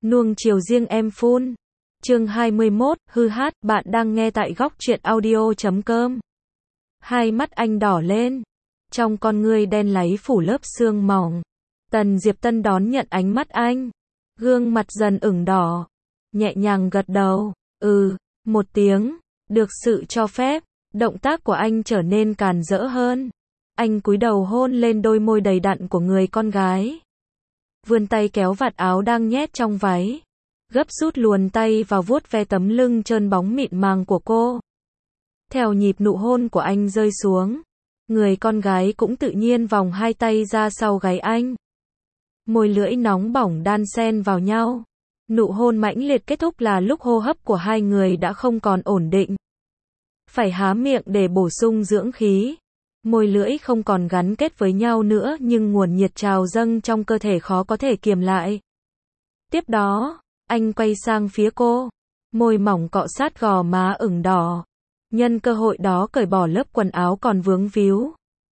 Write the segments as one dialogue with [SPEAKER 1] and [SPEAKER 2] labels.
[SPEAKER 1] Nuông chiều riêng em phun. Chương 21, hư hát, bạn đang nghe tại góc truyện audio.com. Hai mắt anh đỏ lên. Trong con ngươi đen láy phủ lớp sương mỏng. Tần Diệp Tân đón nhận ánh mắt anh. Gương mặt dần ửng đỏ. Nhẹ nhàng gật đầu. Một tiếng. Được sự cho phép. Động tác của anh trở nên càn rỡ hơn. Anh cúi đầu hôn lên đôi môi đầy đặn của người con gái. Vươn tay kéo vạt áo đang nhét trong váy. Gấp rút luồn tay vào vuốt ve tấm lưng trơn bóng mịn màng của cô. Theo nhịp nụ hôn của anh rơi xuống, người con gái cũng tự nhiên vòng hai tay ra sau gáy anh. Môi lưỡi nóng bỏng đan xen vào nhau. Nụ hôn mãnh liệt kết thúc là lúc hô hấp của hai người đã không còn ổn định. Phải há miệng để bổ sung dưỡng khí. Môi lưỡi không còn gắn kết với nhau nữa nhưng nguồn nhiệt trào dâng trong cơ thể khó có thể kiềm lại. Tiếp đó, anh quay sang phía cô. Môi mỏng cọ sát gò má ửng đỏ. Nhân cơ hội đó cởi bỏ lớp quần áo còn vướng víu.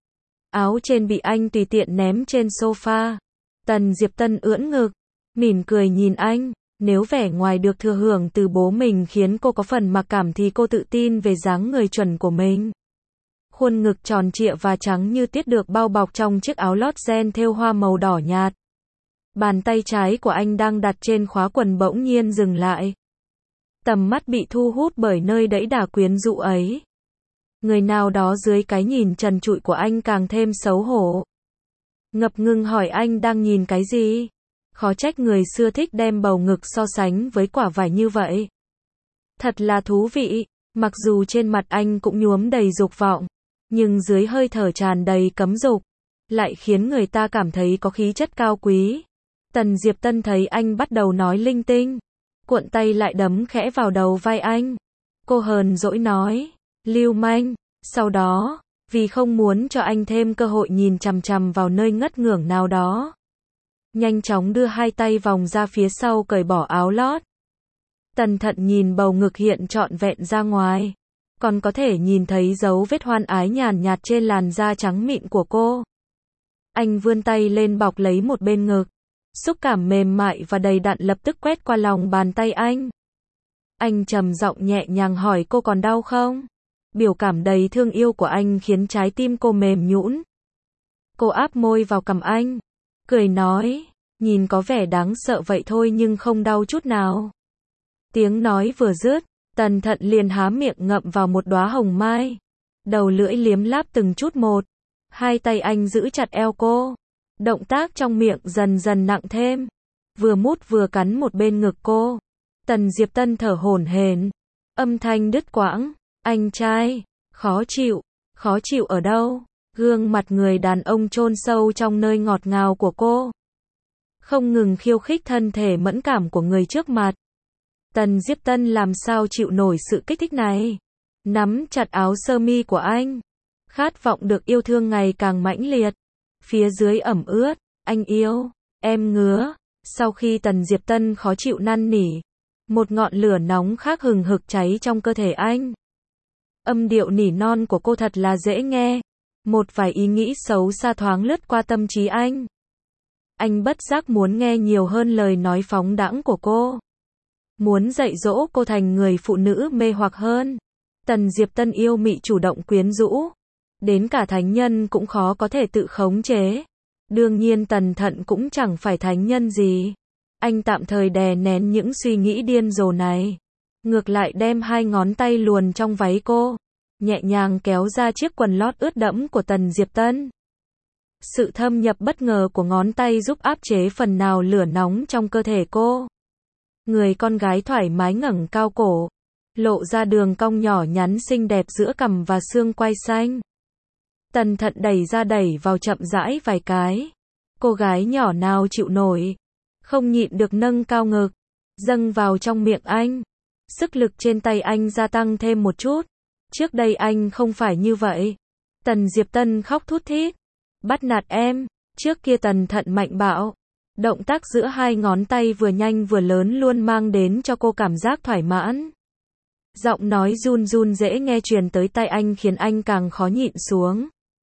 [SPEAKER 1] Áo trên bị anh tùy tiện ném trên sofa. Tần Diệp Tân ưỡn ngực, mỉm cười nhìn anh. Nếu vẻ ngoài được thừa hưởng từ bố mình khiến cô có phần mặc cảm thì cô tự tin về dáng người chuẩn của mình. Khuôn ngực tròn trịa và trắng như tiết được bao bọc trong chiếc áo lót ren thêu hoa màu đỏ nhạt. Bàn tay trái của anh đang đặt trên khóa quần bỗng nhiên dừng lại. Tầm mắt bị thu hút bởi nơi đẫy đà quyến rũ ấy. Người nào đó dưới cái nhìn trần trụi của anh càng thêm xấu hổ. Ngập ngừng hỏi anh đang nhìn cái gì? Khó trách người xưa thích đem bầu ngực so sánh với quả vải như vậy. Thật là thú vị, mặc dù trên mặt anh cũng nhuốm đầy dục vọng, nhưng dưới hơi thở tràn đầy cấm dục, lại khiến người ta cảm thấy có khí chất cao quý. Tần Diệp Tân thấy anh bắt đầu nói linh tinh, cuộn tay lại đấm khẽ vào đầu vai anh. Cô hờn dỗi nói, lưu manh. Sau đó, vì không muốn cho anh thêm cơ hội nhìn chằm chằm vào nơi ngất ngưởng nào đó, nhanh chóng đưa hai tay vòng ra phía sau cởi bỏ áo lót. Cẩn thận nhìn bầu ngực hiện trọn vẹn ra ngoài. Còn có thể nhìn thấy dấu vết hoan ái nhàn nhạt trên làn da trắng mịn của cô. Anh vươn tay lên bọc lấy một bên ngực. Xúc cảm mềm mại và đầy đặn lập tức quét qua lòng bàn tay anh. Anh trầm giọng nhẹ nhàng hỏi cô còn đau không? Biểu cảm đầy thương yêu của anh khiến trái tim cô mềm nhũn. Cô áp môi vào cằm anh, cười nói, nhìn có vẻ đáng sợ vậy thôi nhưng không đau chút nào. Tiếng nói vừa dứt, Tần Thận liền há miệng ngậm vào một đóa hồng mai. Đầu lưỡi liếm láp từng chút một. Hai tay anh giữ chặt eo cô. Động tác trong miệng dần dần nặng thêm. Vừa mút vừa cắn một bên ngực cô. Tần Diệp Tân thở hổn hển. Âm thanh đứt quãng. Anh trai, khó chịu ở đâu? Gương mặt người đàn ông chôn sâu trong nơi ngọt ngào của cô. Không ngừng khiêu khích thân thể mẫn cảm của người trước mặt. Tần Diệp Tân làm sao chịu nổi sự kích thích này. Nắm chặt áo sơ mi của anh. Khát vọng được yêu thương ngày càng mãnh liệt. Phía dưới ẩm ướt, anh yêu, em ngứa. Sau khi Tần Diệp Tân khó chịu năn nỉ, một ngọn lửa nóng khác hừng hực cháy trong cơ thể anh. Âm điệu nỉ non của cô thật là dễ nghe. Một vài ý nghĩ xấu xa thoáng lướt qua tâm trí anh. Anh bất giác muốn nghe nhiều hơn lời nói phóng đãng của cô. Muốn dạy dỗ cô thành người phụ nữ mê hoặc hơn. Tần Diệp Tân yêu mị chủ động quyến rũ. Đến cả thánh nhân cũng khó có thể tự khống chế. Đương nhiên Tần Thận cũng chẳng phải thánh nhân gì. Anh tạm thời đè nén những suy nghĩ điên rồ này. Ngược lại đem hai ngón tay luồn trong váy cô. Nhẹ nhàng kéo ra chiếc quần lót ướt đẫm của Tần Diệp Tân. Sự thâm nhập bất ngờ của ngón tay giúp áp chế phần nào lửa nóng trong cơ thể cô. Người con gái thoải mái ngẩng cao cổ. Lộ ra đường cong nhỏ nhắn xinh đẹp giữa cằm và xương quai xanh. Tần Thận đẩy ra đẩy vào chậm rãi vài cái. Cô gái nhỏ nào chịu nổi. Không nhịn được nâng cao ngực. Dâng vào trong miệng anh. Sức lực trên tay anh gia tăng thêm một chút. Trước đây anh không phải như vậy. Tần Diệp Tân khóc thút thít. Bắt nạt em. Trước kia Tần Thận mạnh bạo. Động tác giữa hai ngón tay vừa nhanh vừa lớn luôn mang đến cho cô cảm giác thoải mãn. Giọng nói run run dễ nghe truyền tới tai anh khiến anh càng khó nhịn xuống.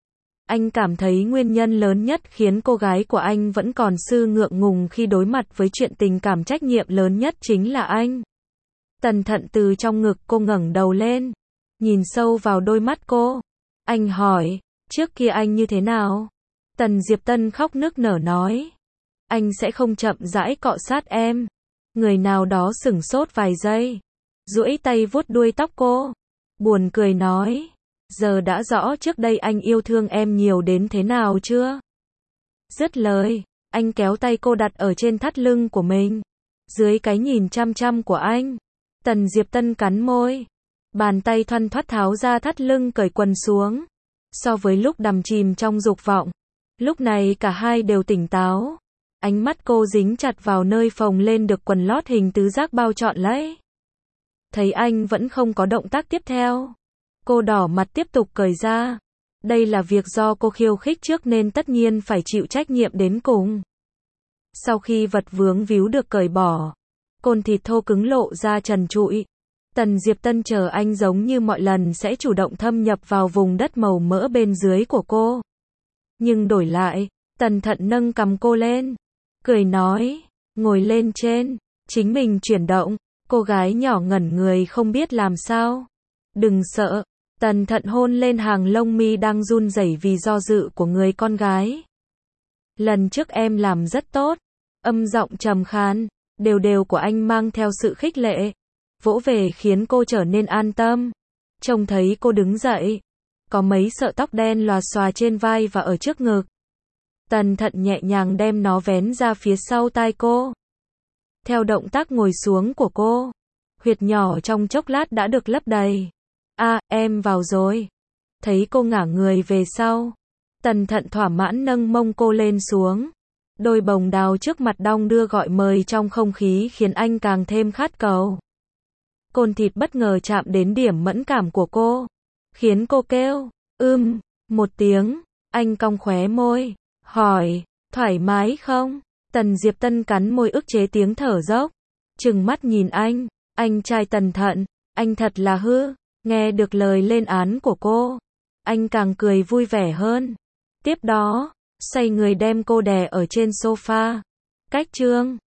[SPEAKER 1] Anh cảm thấy nguyên nhân lớn nhất khiến cô gái của anh vẫn còn ngượng ngùng khi đối mặt với chuyện tình cảm trách nhiệm lớn nhất chính là anh. Tần Thận từ trong ngực cô ngẩng đầu lên, nhìn sâu vào đôi mắt cô. Anh hỏi, trước kia anh như thế nào? Tần Diệp Tân khóc nức nở nói, anh sẽ không chậm rãi cọ sát em. Người nào đó sửng sốt vài giây, duỗi tay vuốt đuôi tóc cô, buồn cười nói, giờ đã rõ trước đây anh yêu thương em nhiều đến thế nào chưa? Dứt lời, anh kéo tay cô đặt ở trên thắt lưng của mình. Dưới cái nhìn chăm chăm của anh, Tần Diệp Tân cắn môi, bàn tay thoăn thoắt tháo ra thắt lưng cởi quần xuống. So với lúc đắm chìm trong dục vọng, lúc này cả hai đều tỉnh táo. Ánh mắt cô dính chặt vào nơi phồng lên được quần lót hình tứ giác bao trọn lấy. Thấy anh vẫn không có động tác tiếp theo, cô đỏ mặt tiếp tục cởi ra. Đây là việc do cô khiêu khích trước nên tất nhiên phải chịu trách nhiệm đến cùng. Sau khi vật vướng víu được cởi bỏ, côn thịt thô cứng lộ ra trần trụi. Tần Diệp Tân chờ anh giống như mọi lần sẽ chủ động thâm nhập vào vùng đất màu mỡ bên dưới của cô. Nhưng đổi lại, Tần Thận nâng cằm cô lên, cười nói, ngồi lên trên, chính mình chuyển động. Cô gái nhỏ ngẩn người không biết làm sao. Đừng sợ. Tần Thận hôn lên hàng lông mi đang run rẩy vì do dự của người con gái. Lần trước em làm rất tốt. Âm giọng trầm khàn, đều đều của anh mang theo sự khích lệ, vỗ về khiến cô trở nên an tâm. Trông thấy cô đứng dậy, có mấy sợi tóc đen lòa xòa trên vai và ở trước ngực. Tần Thận nhẹ nhàng đem nó vén ra phía sau tai cô. Theo động tác ngồi xuống của cô, huyệt nhỏ trong chốc lát đã được lấp đầy. Em vào rồi. Thấy cô ngả người về sau, Tần Thận thỏa mãn nâng mông cô lên xuống. Đôi bồng đào trước mặt đong đưa gọi mời trong không khí khiến anh càng thêm khát cầu. Côn thịt bất ngờ chạm đến điểm mẫn cảm của cô, khiến cô kêu, một tiếng. Anh cong khóe môi, hỏi, thoải mái không? Tần Diệp Tân cắn môi ức chế tiếng thở dốc, trừng mắt nhìn anh trai Tần Thận, anh thật là hư. Nghe được lời lên án của cô, anh càng cười vui vẻ hơn. Tiếp đó, xoay người đem cô đè ở trên sofa. Cách chương